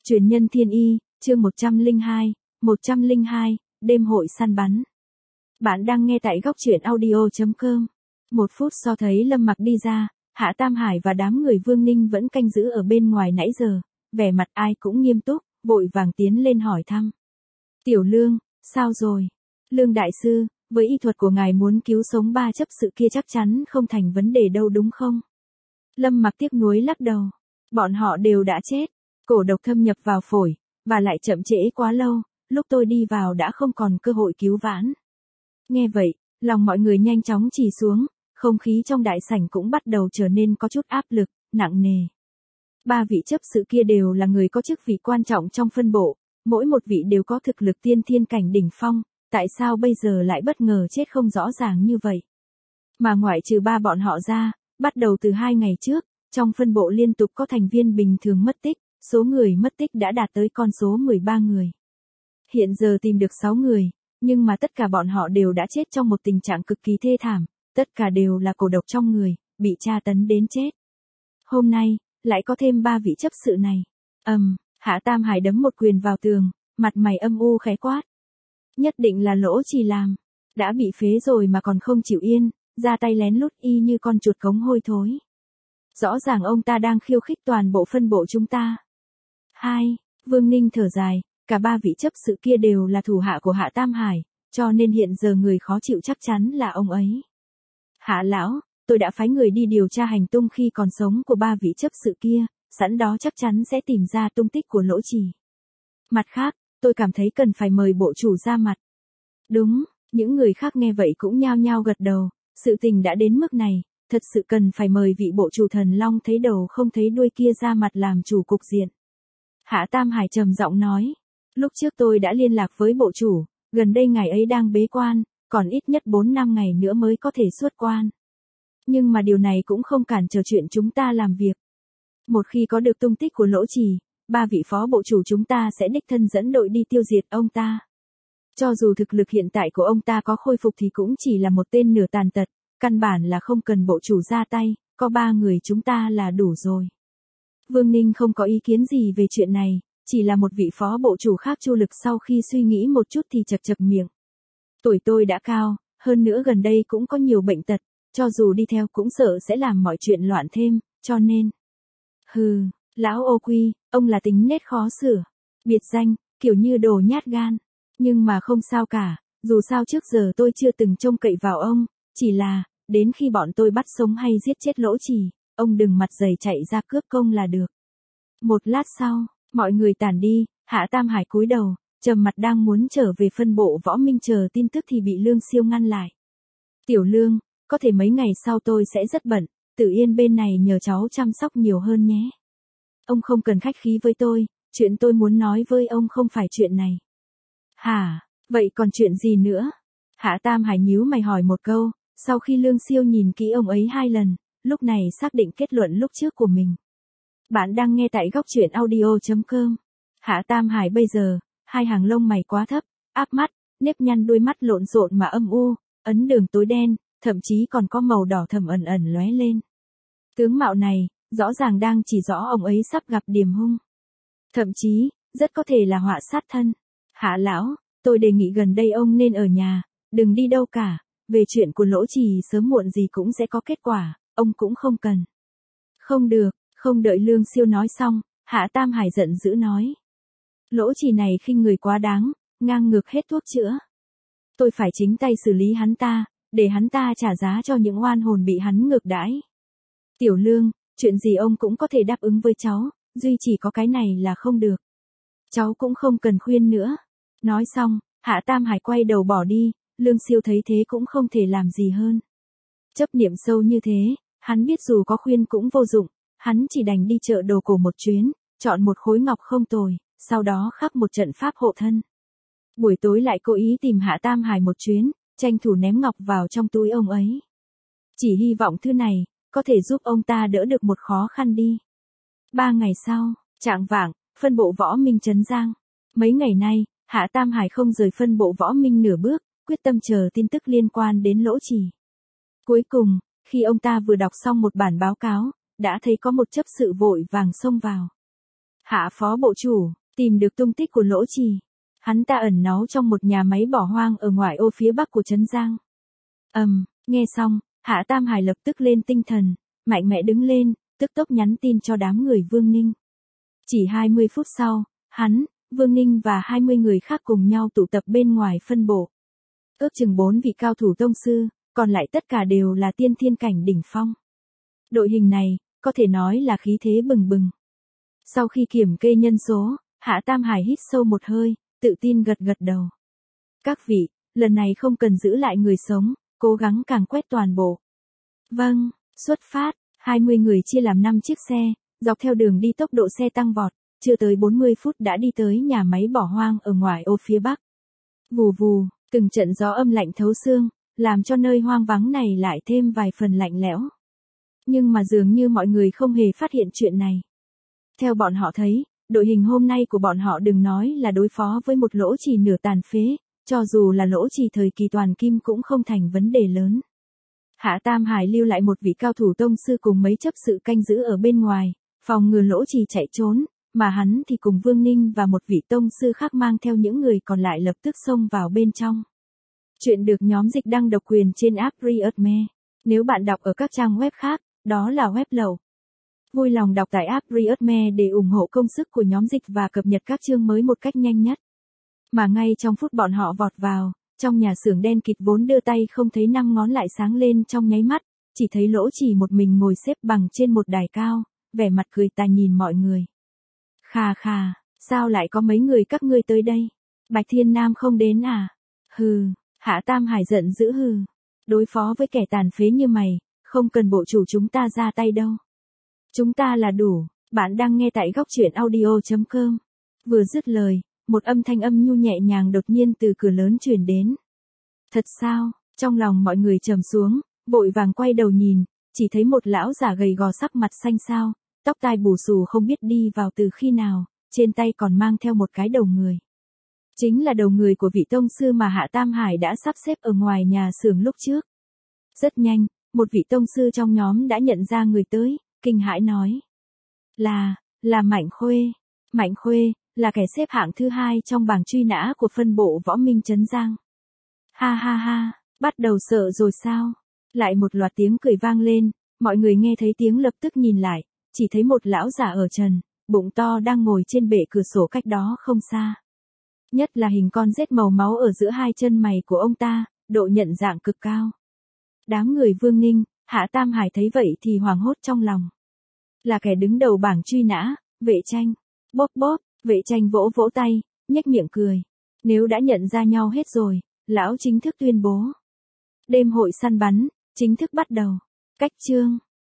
Truyền nhân thiên y, chương 102, đêm hội săn bắn. Bạn đang nghe tại góc truyện audio.com. 1 phút sau thấy Lâm Mặc đi ra, Hạ Tam Hải và đám người Vương Ninh vẫn canh giữ ở bên ngoài nãy giờ, vẻ mặt ai cũng nghiêm túc, vội vàng tiến lên hỏi thăm. Tiểu Lương, sao rồi? Lương đại sư, với y thuật của ngài muốn cứu sống 3 chấp sự kia chắc chắn không thành vấn đề đâu đúng không? Lâm Mặc tiếc nuối lắc đầu. Bọn họ đều đã chết. Cổ độc thâm nhập vào phổi, và lại chậm trễ quá lâu, lúc tôi đi vào đã không còn cơ hội cứu vãn. Nghe vậy, lòng mọi người nhanh chóng trì xuống, không khí trong đại sảnh cũng bắt đầu trở nên có chút áp lực, nặng nề. 3 vị chấp sự kia đều là người có chức vị quan trọng trong phân bộ, mỗi một vị đều có thực lực tiên thiên cảnh đỉnh phong, tại sao bây giờ lại bất ngờ chết không rõ ràng như vậy? Mà ngoại trừ 3 bọn họ ra, bắt đầu từ 2 ngày trước, trong phân bộ liên tục có thành viên bình thường mất tích, số người mất tích đã đạt tới con số 13 người. Hiện giờ tìm được 6 người, nhưng mà tất cả bọn họ đều đã chết trong một tình trạng cực kỳ thê thảm, tất cả đều là cổ độc trong người, bị tra tấn đến chết. Hôm nay, lại có thêm 3 vị chấp sự này. Hạ Tam Hải đấm một quyền vào tường, mặt mày âm u khẽ quát. Nhất định là Lỗ Trì làm, đã bị phế rồi mà còn không chịu yên, ra tay lén lút y như con chuột cống hôi thối. Rõ ràng ông ta đang khiêu khích toàn bộ phân bộ chúng ta. Vương Ninh thở dài, cả 3 vị chấp sự kia đều là thủ hạ của Hạ Tam Hải, cho nên hiện giờ người khó chịu chắc chắn là ông ấy. Hạ lão, tôi đã phái người đi điều tra hành tung khi còn sống của 3 vị chấp sự kia, sẵn đó chắc chắn sẽ tìm ra tung tích của Lỗ Trì. Mặt khác, tôi cảm thấy cần phải mời bộ chủ ra mặt. Đúng, những người khác nghe vậy cũng nhao nhao gật đầu, sự tình đã đến mức này, thật sự cần phải mời vị bộ chủ Thần Long thấy đầu không thấy đuôi kia ra mặt làm chủ cục diện. Hạ Tam Hải trầm giọng nói, lúc trước tôi đã liên lạc với bộ chủ, gần đây ngài ấy đang bế quan, còn ít nhất 4-5 ngày nữa mới có thể xuất quan. Nhưng mà điều này cũng không cản trở chuyện chúng ta làm việc. Một khi có được tung tích của Lỗ Trì, 3 vị phó bộ chủ chúng ta sẽ đích thân dẫn đội đi tiêu diệt ông ta. Cho dù thực lực hiện tại của ông ta có khôi phục thì cũng chỉ là một tên nửa tàn tật, căn bản là không cần bộ chủ ra tay, có 3 người chúng ta là đủ rồi. Vương Ninh không có ý kiến gì về chuyện này, chỉ là một vị phó bộ chủ khác Chu Lực sau khi suy nghĩ một chút thì chật chật miệng. Tuổi tôi đã cao, hơn nữa gần đây cũng có nhiều bệnh tật, cho dù đi theo cũng sợ sẽ làm mọi chuyện loạn thêm, cho nên. Lão Ô Quy, ông là tính nết khó sửa, biệt danh, kiểu như đồ nhát gan. Nhưng mà không sao cả, dù sao trước giờ tôi chưa từng trông cậy vào ông, chỉ là, đến khi bọn tôi bắt sống hay giết chết Lỗ Trì, ông đừng mặt dày chạy ra cướp công là được. Một lát sau, mọi người tản đi, Hạ Tam Hải cúi đầu, trầm mặt đang muốn trở về phân bộ Võ Minh chờ tin tức thì bị Lương Siêu ngăn lại. Tiểu Lương, có thể mấy ngày sau tôi sẽ rất bận, Tử Yên bên này nhờ cháu chăm sóc nhiều hơn nhé. Ông không cần khách khí với tôi, chuyện tôi muốn nói với ông không phải chuyện này. Hả, vậy còn chuyện gì nữa? Hạ Tam Hải nhíu mày hỏi một câu, sau khi Lương Siêu nhìn kỹ ông ấy 2 lần, lúc này xác định kết luận lúc trước của mình. Bạn đang nghe tại góc truyện audio.com. Hạ Tam Hải bây giờ, 2 hàng lông mày quá thấp, áp mắt, nếp nhăn đuôi mắt lộn xộn mà âm u, ấn đường tối đen, thậm chí còn có màu đỏ thẫm ẩn ẩn lóe lên. Tướng mạo này, rõ ràng đang chỉ rõ ông ấy sắp gặp điểm hung. Thậm chí, rất có thể là họa sát thân. Hạ lão, tôi đề nghị gần đây ông nên ở nhà, đừng đi đâu cả, về chuyện của Lỗ Trì sớm muộn gì cũng sẽ có kết quả, ông cũng không cần. Không được, không đợi Lương Siêu nói xong, Hạ Tam Hải giận dữ nói. Lỗ Trì này khinh người quá đáng, ngang ngược hết thuốc chữa. Tôi phải chính tay xử lý hắn ta, để hắn ta trả giá cho những oan hồn bị hắn ngược đãi. Tiểu Lương, chuyện gì ông cũng có thể đáp ứng với cháu, duy chỉ có cái này là không được. Cháu cũng không cần khuyên nữa. Nói xong, Hạ Tam Hải quay đầu bỏ đi, Lương Siêu thấy thế cũng không thể làm gì hơn. Chấp niệm sâu như thế, hắn biết dù có khuyên cũng vô dụng, hắn chỉ đành đi chợ đồ cổ một chuyến, chọn một khối ngọc không tồi, sau đó khắc một trận pháp hộ thân. Buổi tối lại cố ý tìm Hạ Tam Hải một chuyến, tranh thủ ném ngọc vào trong túi ông ấy. Chỉ hy vọng thứ này, có thể giúp ông ta đỡ được một khó khăn đi. 3 ngày sau, chạng vạng, phân bộ Võ Minh Trấn Giang. Mấy ngày nay, Hạ Tam Hải không rời phân bộ Võ Minh nửa bước, quyết tâm chờ tin tức liên quan đến Lỗ Trì. Cuối cùng, khi ông ta vừa đọc xong một bản báo cáo, đã thấy có một chấp sự vội vàng xông vào. Hạ phó bộ chủ, tìm được tung tích của Lỗ Trì. Hắn ta ẩn náu trong một nhà máy bỏ hoang ở ngoại ô phía bắc của Trấn Giang. Nghe xong, Hạ Tam Hải lập tức lên tinh thần, mạnh mẽ đứng lên, tức tốc nhắn tin cho đám người Vương Ninh. Chỉ 20 phút sau, hắn, Vương Ninh và 20 người khác cùng nhau tụ tập bên ngoài phân bộ. Ước chừng 4 vị cao thủ tông sư, còn lại tất cả đều là tiên thiên cảnh đỉnh phong. Đội hình này, có thể nói là khí thế bừng bừng. Sau khi kiểm kê nhân số, Hạ Tam Hải hít sâu một hơi, tự tin gật gật đầu. Các vị, lần này không cần giữ lại người sống, cố gắng càn quét toàn bộ. Vâng, xuất phát, 20 người chia làm 5 chiếc xe, dọc theo đường đi tốc độ xe tăng vọt, chưa tới 40 phút đã đi tới nhà máy bỏ hoang ở ngoại ô phía bắc. Vù vù, từng trận gió âm lạnh thấu xương, làm cho nơi hoang vắng này lại thêm vài phần lạnh lẽo. Nhưng mà dường như mọi người không hề phát hiện chuyện này. Theo bọn họ thấy, đội hình hôm nay của bọn họ đừng nói là đối phó với một Lỗ Trì nửa tàn phế, cho dù là Lỗ Trì thời kỳ toàn kim cũng không thành vấn đề lớn. Hạ Tam Hải lưu lại một vị cao thủ tông sư cùng mấy chấp sự canh giữ ở bên ngoài, phòng ngừa Lỗ Trì chạy trốn, mà hắn thì cùng Vương Ninh và một vị tông sư khác mang theo những người còn lại lập tức xông vào bên trong. Chuyện được nhóm dịch đăng độc quyền trên app Readme. Nếu bạn đọc ở các trang web khác, đó là web lậu. Vui lòng đọc tại app Readme để ủng hộ công sức của nhóm dịch và cập nhật các chương mới một cách nhanh nhất. Mà ngay trong phút bọn họ vọt vào, trong nhà xưởng đen kịt vốn đưa tay không thấy năm ngón lại sáng lên trong nháy mắt, chỉ thấy Lỗ Trì một mình ngồi xếp bằng trên một đài cao, vẻ mặt cười tà nhìn mọi người. Khà khà, sao lại có mấy người các ngươi tới đây? Bạch Thiên Nam không đến à? Hừ, Hạ Tam Hải giận dữ hừ. Đối phó với kẻ tàn phế như mày, không cần bộ chủ chúng ta ra tay đâu. Chúng ta là đủ, bạn đang nghe tại góc truyện audio.com. Vừa dứt lời, một âm thanh âm nhu nhẹ nhàng đột nhiên từ cửa lớn truyền đến. Thật sao? Trong lòng mọi người trầm xuống, vội vàng quay đầu nhìn, chỉ thấy một lão già gầy gò sắc mặt xanh xao, tóc tai bù xù không biết đi vào từ khi nào, trên tay còn mang theo một cái đầu người. Chính là đầu người của vị tông sư mà Hạ Tam Hải đã sắp xếp ở ngoài nhà xưởng lúc trước. Rất nhanh, một vị tông sư trong nhóm đã nhận ra người tới, kinh hãi nói. Là Mạnh Khuê. Mạnh Khuê, là kẻ xếp hạng thứ 2 trong bảng truy nã của phân bộ Võ Minh Trấn Giang. Ha ha ha, bắt đầu sợ rồi sao? Lại một loạt tiếng cười vang lên, mọi người nghe thấy tiếng lập tức nhìn lại, chỉ thấy một lão già ở trần, bụng to đang ngồi trên bệ cửa sổ cách đó không xa. Nhất là hình con rết màu máu ở giữa hai chân mày của ông ta, độ nhận dạng cực cao. Đám người Vương Ninh, Hạ Tam Hải thấy vậy thì hoảng hốt trong lòng. Là kẻ đứng đầu bảng truy nã, Vệ Tranh. Bóp bóp, Vệ Tranh vỗ vỗ tay, nhếch miệng cười. Nếu đã nhận ra nhau hết rồi, lão chính thức tuyên bố. Đêm hội săn bắn, chính thức bắt đầu. Cách chương.